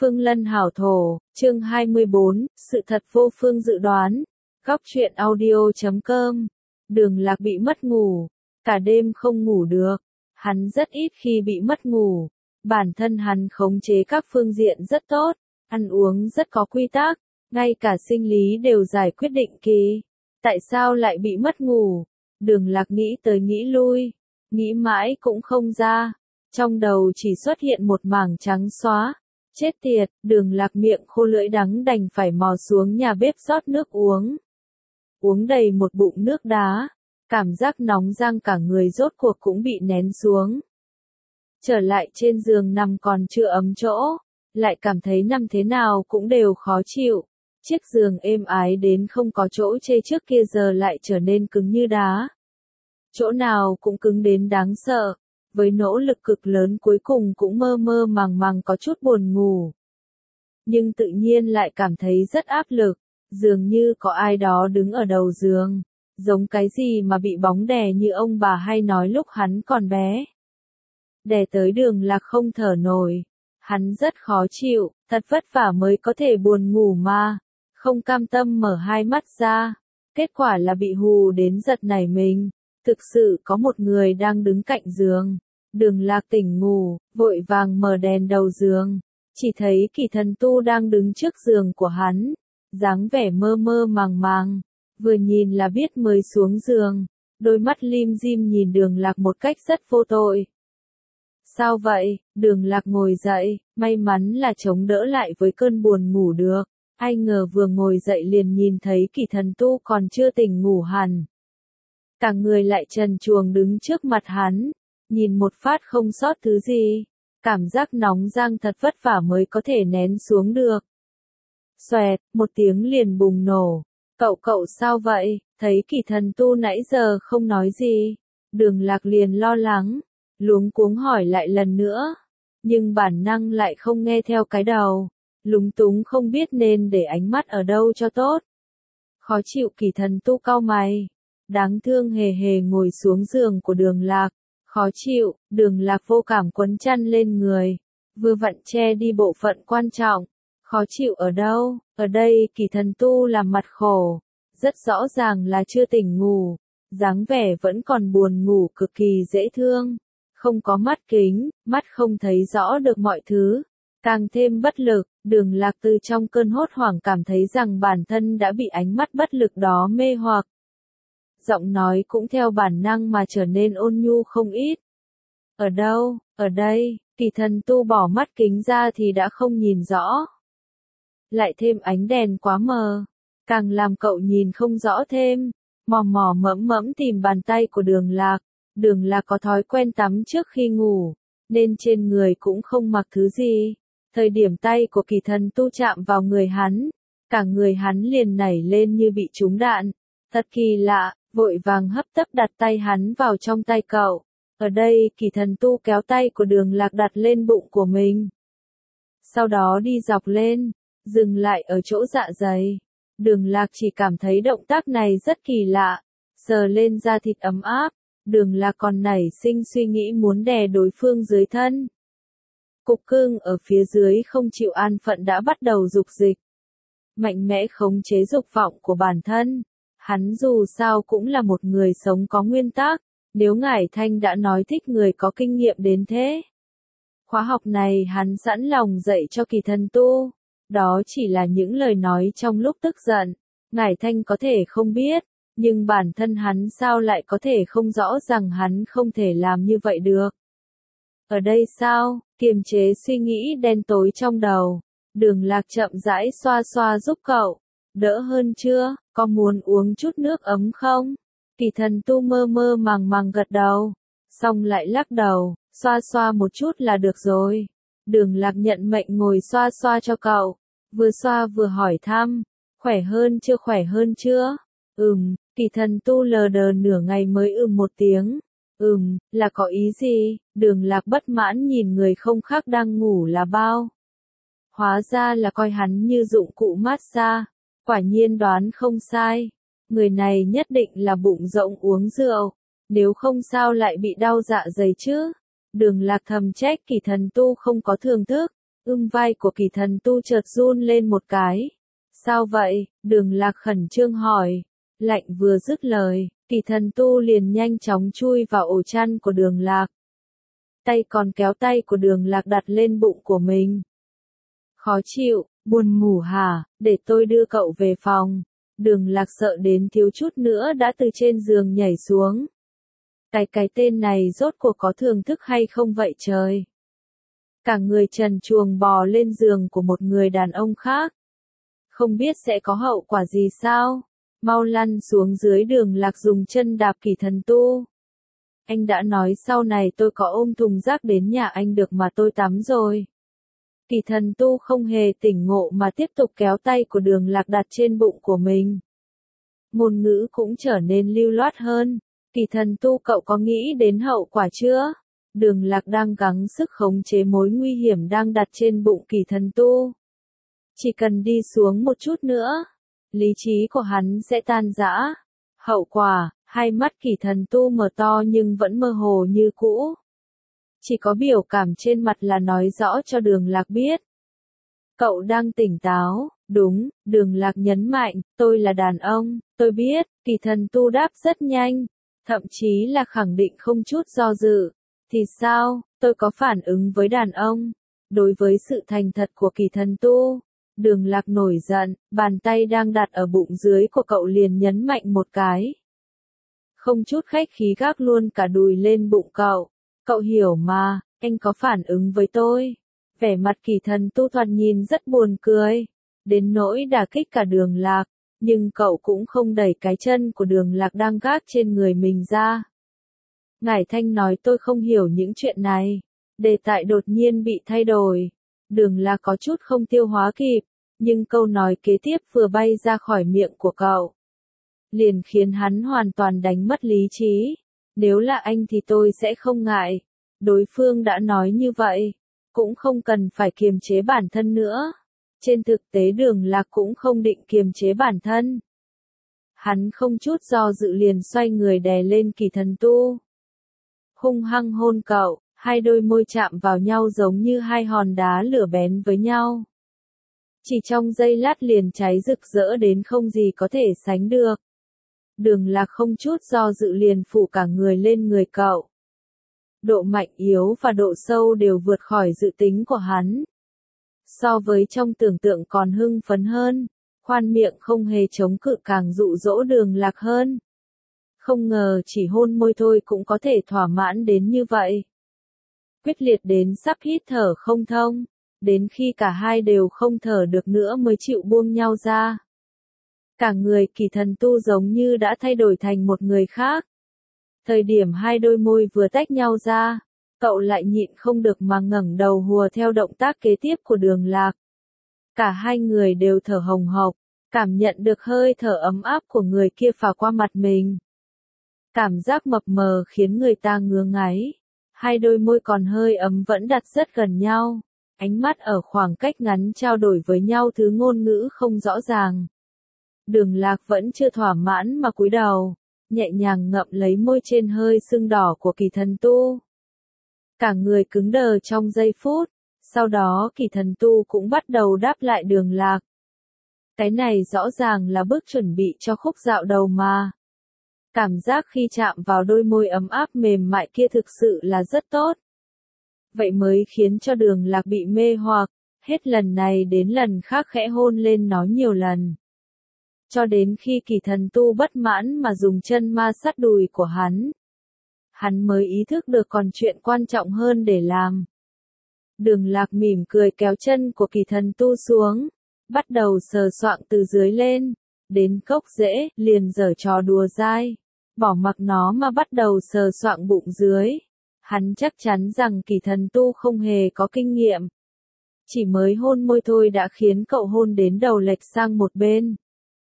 Phương Lân hảo thổ, chương 24, sự thật vô phương dự đoán. Góc truyện audio.com. Đường Lạc bị mất ngủ, cả đêm không ngủ được. Hắn rất ít khi bị mất ngủ. Bản thân hắn khống chế các phương diện rất tốt, ăn uống rất có quy tắc, ngay cả sinh lý đều giải quyết định kỳ. Tại sao lại bị mất ngủ? Đường Lạc nghĩ tới nghĩ lui, nghĩ mãi cũng không ra. Trong đầu chỉ xuất hiện một mảng trắng xóa. Chết tiệt, Đường Lạc miệng khô lưỡi đắng đành phải mò xuống nhà bếp rót nước uống. Uống đầy một bụng nước đá, cảm giác nóng rang cả người rốt cuộc cũng bị nén xuống. Trở lại trên giường nằm còn chưa ấm chỗ, lại cảm thấy nằm thế nào cũng đều khó chịu. Chiếc giường êm ái đến không có chỗ chê trước kia giờ lại trở nên cứng như đá. Chỗ nào cũng cứng đến đáng sợ. Với nỗ lực cực lớn cuối cùng cũng mơ mơ màng màng có chút buồn ngủ. Nhưng tự nhiên lại cảm thấy rất áp lực, dường như có ai đó đứng ở đầu giường, giống cái gì mà bị bóng đè như ông bà hay nói lúc hắn còn bé. Đè tới Đường Lạc không thở nổi, hắn rất khó chịu, thật vất vả mới có thể buồn ngủ mà, không cam tâm mở hai mắt ra, kết quả là bị hù đến giật nảy mình. Thực sự có một người đang đứng cạnh giường. Đường Lạc tỉnh ngủ, vội vàng mở đèn đầu giường. Chỉ thấy Kỳ Thần Tu đang đứng trước giường của hắn. Dáng vẻ mơ mơ màng màng. Vừa nhìn là biết mới xuống giường. Đôi mắt lim dim nhìn Đường Lạc một cách rất vô tội. Sao vậy? Đường Lạc ngồi dậy, may mắn là chống đỡ lại với cơn buồn ngủ được. Ai ngờ vừa ngồi dậy liền nhìn thấy Kỳ Thần Tu còn chưa tỉnh ngủ hẳn. Cả người lại trần truồng đứng trước mặt hắn, nhìn một phát không sót thứ gì, cảm giác nóng rang thật vất vả mới có thể nén xuống được. Xoẹt, một tiếng liền bùng nổ, cậu sao vậy, thấy Kỳ Thần Tu nãy giờ không nói gì, Đường Lạc liền lo lắng, luống cuống hỏi lại lần nữa, nhưng bản năng lại không nghe theo cái đầu, lúng túng không biết nên để ánh mắt ở đâu cho tốt. Khó chịu Kỳ Thần Tu cau mày. Đáng thương hề hề ngồi xuống giường của Đường Lạc, khó chịu, Đường Lạc vô cảm quấn chăn lên người, vừa vặn che đi bộ phận quan trọng, khó chịu ở đâu, ở đây Kỳ Thần Tu làm mặt khổ, rất rõ ràng là chưa tỉnh ngủ, dáng vẻ vẫn còn buồn ngủ cực kỳ dễ thương, không có mắt kính, mắt không thấy rõ được mọi thứ, càng thêm bất lực, Đường Lạc từ trong cơn hốt hoảng cảm thấy rằng bản thân đã bị ánh mắt bất lực đó mê hoặc. Giọng nói cũng theo bản năng mà trở nên ôn nhu không ít. Ở đâu, ở đây, Kỳ Thần Tu bỏ mắt kính ra thì đã không nhìn rõ. Lại thêm ánh đèn quá mờ, càng làm cậu nhìn không rõ thêm, mò mò mẫm mẫm tìm bàn tay của Đường Lạc. Đường Lạc có thói quen tắm trước khi ngủ, nên trên người cũng không mặc thứ gì. Thời điểm tay của Kỳ Thần Tu chạm vào người hắn, cả người hắn liền nảy lên như bị trúng đạn. Thật kỳ lạ. Vội vàng hấp tấp đặt tay hắn vào trong tay cậu. Ở đây Kỳ Thần Tu kéo tay của Đường Lạc đặt lên bụng của mình. Sau đó đi dọc lên, dừng lại ở chỗ dạ dày. Đường Lạc chỉ cảm thấy động tác này rất kỳ lạ. Sờ lên da thịt ấm áp, Đường Lạc còn nảy sinh suy nghĩ muốn đè đối phương dưới thân. Cục cưng ở phía dưới không chịu an phận đã bắt đầu dục dịch. Mạnh mẽ khống chế dục vọng của bản thân. Hắn dù sao cũng là một người sống có nguyên tắc, nếu Ngải Thanh đã nói thích người có kinh nghiệm đến thế. Khóa học này hắn sẵn lòng dạy cho Kỳ Thần Tu, đó chỉ là những lời nói trong lúc tức giận, Ngải Thanh có thể không biết, nhưng bản thân hắn sao lại có thể không rõ rằng hắn không thể làm như vậy được. Ở đây sao, kiềm chế suy nghĩ đen tối trong đầu, Đường Lạc chậm rãi xoa xoa giúp cậu. Đỡ hơn chưa, có muốn uống chút nước ấm không? Kỳ Thần Tu mơ mơ màng màng gật đầu, xong lại lắc đầu, xoa xoa một chút là được rồi. Đường Lạc nhận mệnh ngồi xoa xoa cho cậu, vừa xoa vừa hỏi thăm, khỏe hơn chưa? Kỳ Thần Tu lờ đờ nửa ngày mới một tiếng. Là có ý gì? Đường Lạc bất mãn nhìn người không khác đang ngủ là bao. Hóa ra là coi hắn như dụng cụ massage. Quả nhiên đoán không sai, người này nhất định là bụng rỗng uống rượu, nếu không sao lại bị đau dạ dày chứ. Đường Lạc thầm trách Kỳ Thần Tu không có thưởng thức, Vai của Kỳ Thần Tu chợt run lên một cái. Sao vậy? Đường Lạc khẩn trương hỏi. Lạnh vừa dứt lời, Kỳ Thần Tu liền nhanh chóng chui vào ổ chăn của Đường Lạc. Tay còn kéo tay của Đường Lạc đặt lên bụng của mình. Khó chịu, buồn ngủ hả? Để tôi đưa cậu về phòng. Đường Lạc sợ đến thiếu chút nữa đã từ trên giường nhảy xuống. Cái tên này rốt cuộc có thưởng thức hay không vậy trời? Cả người trần truồng bò lên giường của một người đàn ông khác. Không biết sẽ có hậu quả gì sao? Mau lăn xuống dưới. Đường Lạc dùng chân đạp Kỳ Thần Tu. Anh đã nói sau này tôi có ôm thùng rác đến nhà anh được mà tôi tắm rồi. Kỳ Thần Tu không hề tỉnh ngộ mà tiếp tục kéo tay của Đường Lạc đặt trên bụng của mình. Ngôn ngữ cũng trở nên lưu loát hơn. Kỳ Thần Tu, cậu có nghĩ đến hậu quả chưa? Đường Lạc đang gắng sức khống chế mối nguy hiểm đang đặt trên bụng Kỳ Thần Tu. Chỉ cần đi xuống một chút nữa, lý trí của hắn sẽ tan rã. Hậu quả, hai mắt Kỳ Thần Tu mở to nhưng vẫn mơ hồ như cũ. Chỉ có biểu cảm trên mặt là nói rõ cho Đường Lạc biết. Cậu đang tỉnh táo, đúng, Đường Lạc nhấn mạnh, tôi là đàn ông, tôi biết, Kỳ Thần Tu đáp rất nhanh, thậm chí là khẳng định không chút do dự. Thì sao, tôi có phản ứng với đàn ông? Đối với sự thành thật của Kỳ Thần Tu, Đường Lạc nổi giận, bàn tay đang đặt ở bụng dưới của cậu liền nhấn mạnh một cái. Không chút khách khí gác luôn cả đùi lên bụng cậu. Cậu hiểu mà, anh có phản ứng với tôi. Vẻ mặt Kỳ Thần Tu thoạt nhìn rất buồn cười, đến nỗi đả kích cả Đường Lạc, nhưng cậu cũng không đẩy cái chân của Đường Lạc đang gác trên người mình ra. Ngải Thanh nói tôi không hiểu những chuyện này. Đề tài đột nhiên bị thay đổi. Đường Lạc có chút không tiêu hóa kịp, nhưng câu nói kế tiếp vừa bay ra khỏi miệng của cậu liền khiến hắn hoàn toàn đánh mất lý trí. Nếu là anh thì tôi sẽ không ngại. Đối phương đã nói như vậy, cũng không cần phải kiềm chế bản thân nữa. Trên thực tế Đường Lạc cũng không định kiềm chế bản thân. Hắn không chút do dự liền xoay người đè lên Kỳ Thần Tu. Hung hăng hôn cậu, hai đôi môi chạm vào nhau giống như hai hòn đá lửa bén với nhau. Chỉ trong giây lát liền cháy rực rỡ đến không gì có thể sánh được. Đường Lạc không chút do dự liền phủ cả người lên người cậu. Độ mạnh yếu và độ sâu đều vượt khỏi dự tính của hắn. So với trong tưởng tượng còn hưng phấn hơn, khoan miệng không hề chống cự càng dụ dỗ Đường Lạc hơn. Không ngờ chỉ hôn môi thôi cũng có thể thỏa mãn đến như vậy. Quyết liệt đến sắp hít thở không thông, đến khi cả hai đều không thở được nữa mới chịu buông nhau ra. Cả người Kỳ Thần Tu giống như đã thay đổi thành một người khác. Thời điểm hai đôi môi vừa tách nhau ra, cậu lại nhịn không được mà ngẩng đầu hùa theo động tác kế tiếp của Đường Lạc. Cả hai người đều thở hồng hộc, cảm nhận được hơi thở ấm áp của người kia phả qua mặt mình. Cảm giác mập mờ khiến người ta ngứa ngáy. Hai đôi môi còn hơi ấm vẫn đặt rất gần nhau. Ánh mắt ở khoảng cách ngắn trao đổi với nhau thứ ngôn ngữ không rõ ràng. Đường Lạc vẫn chưa thỏa mãn mà cúi đầu, nhẹ nhàng ngậm lấy môi trên hơi sưng đỏ của Kỳ Thần Tu. Cả người cứng đờ trong giây phút, sau đó Kỳ Thần Tu cũng bắt đầu đáp lại Đường Lạc. Cái này rõ ràng là bước chuẩn bị cho khúc dạo đầu mà. Cảm giác khi chạm vào đôi môi ấm áp mềm mại kia thực sự là rất tốt. Vậy mới khiến cho Đường Lạc bị mê hoặc, hết lần này đến lần khác khẽ hôn lên nó nhiều lần. Cho đến khi Kỳ Thần Tu bất mãn mà dùng chân ma sát đùi của hắn. Hắn mới ý thức được còn chuyện quan trọng hơn để làm. Đường Lạc mỉm cười kéo chân của Kỳ Thần Tu xuống, bắt đầu sờ soạng từ dưới lên, đến gốc rễ, liền giở trò đùa dai, bỏ mặc nó mà bắt đầu sờ soạng bụng dưới. Hắn chắc chắn rằng Kỳ Thần Tu không hề có kinh nghiệm. Chỉ mới hôn môi thôi đã khiến cậu hôn đến đầu lệch sang một bên.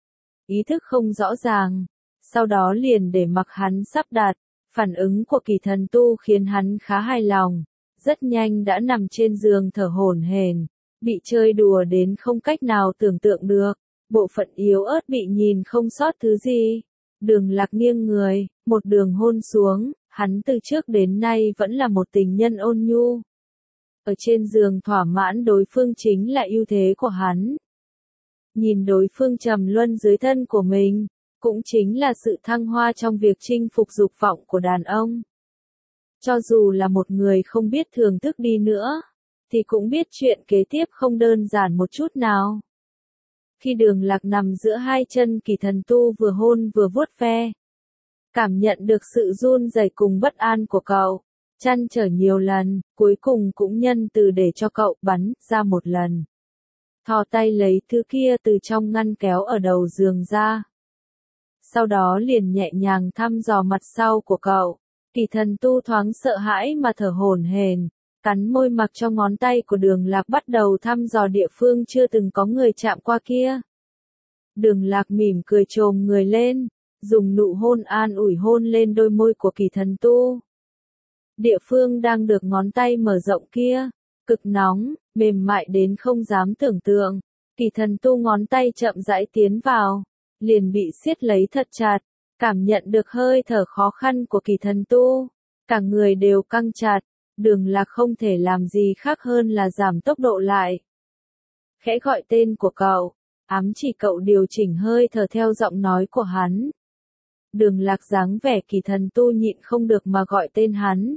Ý thức không rõ ràng, sau đó liền để mặc hắn sắp đặt. Phản ứng của Kỳ Thần Tu khiến hắn khá hài lòng, rất nhanh đã nằm trên giường thở hổn hển, bị chơi đùa đến không cách nào tưởng tượng được, bộ phận yếu ớt bị nhìn không sót thứ gì. Đường Lạc nghiêng người, một đường hôn xuống, hắn từ trước đến nay vẫn là một tình nhân ôn nhu. ở trên giường thỏa mãn đối phương chính là ưu thế của hắn. Nhìn đối phương trầm luân dưới thân của mình, cũng chính là sự thăng hoa trong việc chinh phục dục vọng của đàn ông. Cho dù là một người không biết thưởng thức đi nữa, thì cũng biết chuyện kế tiếp không đơn giản một chút nào. Khi Đường Lạc nằm giữa hai chân Kỳ Thần Tu vừa hôn vừa vuốt ve, cảm nhận được sự run rẩy cùng bất an của cậu, trăn trở nhiều lần, cuối cùng cũng nhân từ để cho cậu bắn ra một lần. Thò tay lấy thứ kia từ trong ngăn kéo ở đầu giường ra. Sau đó liền nhẹ nhàng thăm dò mặt sau của cậu. Kỳ Thần Tu thoáng sợ hãi mà thở hổn hển, cắn môi mặc cho ngón tay của Đường Lạc bắt đầu thăm dò địa phương chưa từng có người chạm qua kia. Đường Lạc mỉm cười chồm người lên, dùng nụ hôn an ủi hôn lên đôi môi của Kỳ Thần Tu. Địa phương đang được ngón tay mở rộng kia, cực nóng, mềm mại đến không dám tưởng tượng. Kỳ Thần Tu ngón tay chậm rãi tiến vào, liền bị siết lấy thật chặt, cảm nhận được hơi thở khó khăn của Kỳ Thần Tu, cả người đều căng chặt. Đường Lạc không thể làm gì khác hơn là giảm tốc độ lại. Khẽ gọi tên của cậu, ám chỉ cậu điều chỉnh hơi thở theo giọng nói của hắn. Đường Lạc dáng vẻ Kỳ Thần Tu nhịn không được mà gọi tên hắn.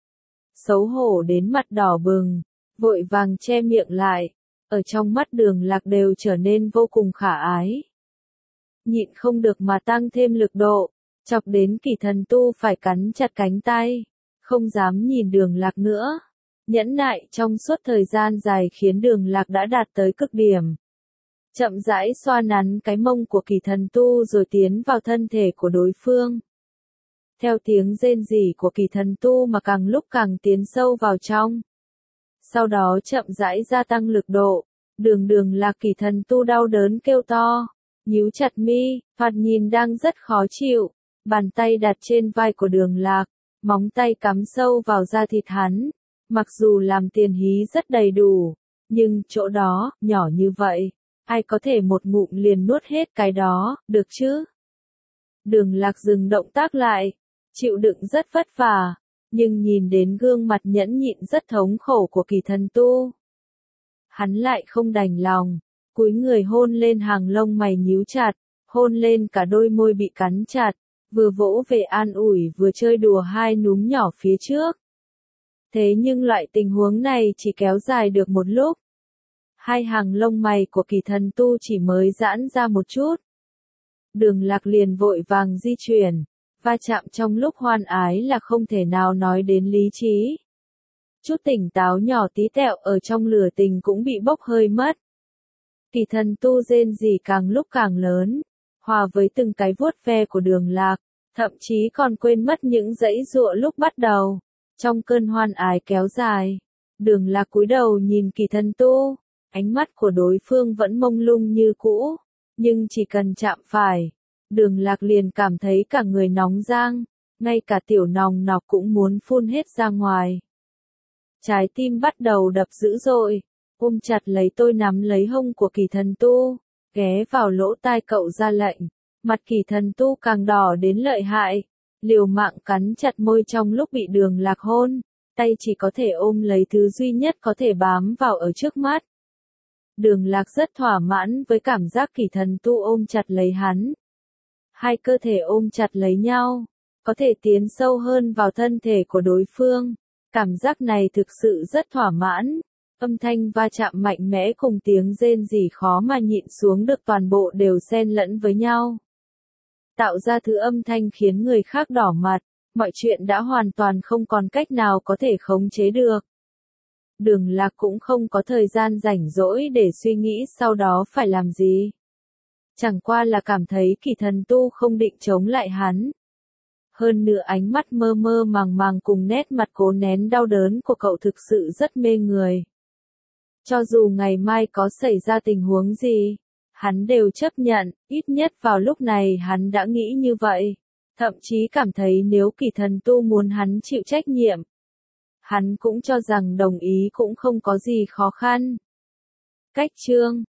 Xấu hổ đến mặt đỏ bừng, vội vàng che miệng lại, ở trong mắt Đường Lạc đều trở nên vô cùng khả ái. Nhịn không được mà tăng thêm lực độ, chọc đến Kỳ Thần Tu phải cắn chặt cánh tay, không dám nhìn Đường Lạc nữa. Nhẫn nại trong suốt thời gian dài khiến Đường Lạc đã đạt tới cực điểm. Chậm rãi xoa nắn cái mông của Kỳ Thần Tu rồi tiến vào thân thể của đối phương. Theo tiếng rên rỉ của Kỳ Thần Tu mà càng lúc càng tiến sâu vào trong. Sau đó chậm rãi gia tăng lực độ, Đường Lạc Kỳ Thần Tu đau đớn kêu to, nhíu chặt mi, thoạt nhìn đang rất khó chịu, bàn tay đặt trên vai của Đường Lạc, móng tay cắm sâu vào da thịt hắn, mặc dù làm tiền hí rất đầy đủ, nhưng chỗ đó, nhỏ như vậy, ai có thể một ngụm liền nuốt hết cái đó, được chứ? Đường Lạc dừng động tác lại, chịu đựng rất vất vả, nhưng nhìn đến gương mặt nhẫn nhịn rất thống khổ của Kỳ Thần Tu, hắn lại không đành lòng, cúi người hôn lên hàng lông mày nhíu chặt, hôn lên cả đôi môi bị cắn chặt, vừa vỗ về an ủi vừa chơi đùa hai núm nhỏ phía trước. Thế nhưng loại tình huống này chỉ kéo dài được một lúc. Hai hàng lông mày của Kỳ Thần Tu chỉ mới giãn ra một chút. Đường Lạc liền vội vàng di chuyển, va chạm trong lúc hoan ái là không thể nào nói đến lý trí. Chút tỉnh táo nhỏ tí tẹo ở trong lửa tình cũng bị bốc hơi mất. Kỳ Thần Tu rên rỉ càng lúc càng lớn, hòa với từng cái vuốt ve của Đường Lạc, thậm chí còn quên mất những dãy giụa lúc bắt đầu. Trong cơn hoan ái kéo dài, Đường Lạc cúi đầu nhìn Kỳ Thần Tu, ánh mắt của đối phương vẫn mông lung như cũ, nhưng chỉ cần chạm phải, Đường Lạc liền cảm thấy cả người nóng rang, ngay cả tiểu nòng nọc cũng muốn phun hết ra ngoài. Trái tim bắt đầu đập dữ dội, ôm chặt lấy tôi nắm lấy hông của Kỳ Thần Tu, ghé vào lỗ tai cậu ra lệnh, mặt Kỳ Thần Tu càng đỏ đến lợi hại, liều mạng cắn chặt môi trong lúc bị Đường Lạc hôn, tay chỉ có thể ôm lấy thứ duy nhất có thể bám vào ở trước mắt. Đường Lạc rất thỏa mãn với cảm giác Kỳ Thần Tu ôm chặt lấy hắn. Hai cơ thể ôm chặt lấy nhau, có thể tiến sâu hơn vào thân thể của đối phương. Cảm giác này thực sự rất thỏa mãn. Âm thanh va chạm mạnh mẽ cùng tiếng rên rỉ khó mà nhịn xuống được toàn bộ đều xen lẫn với nhau. Tạo ra thứ âm thanh khiến người khác đỏ mặt, mọi chuyện đã hoàn toàn không còn cách nào có thể khống chế được. Đường Lạc cũng không có thời gian rảnh rỗi để suy nghĩ sau đó phải làm gì. Chẳng qua là cảm thấy Kỳ Thần Tu không định chống lại hắn. Hơn nữa ánh mắt mơ mơ màng màng cùng nét mặt cố nén đau đớn của cậu thực sự rất mê người. Cho dù ngày mai có xảy ra tình huống gì, hắn đều chấp nhận, ít nhất vào lúc này hắn đã nghĩ như vậy. Thậm chí cảm thấy nếu Kỳ Thần Tu muốn hắn chịu trách nhiệm, hắn cũng cho rằng đồng ý cũng không có gì khó khăn. Cách chương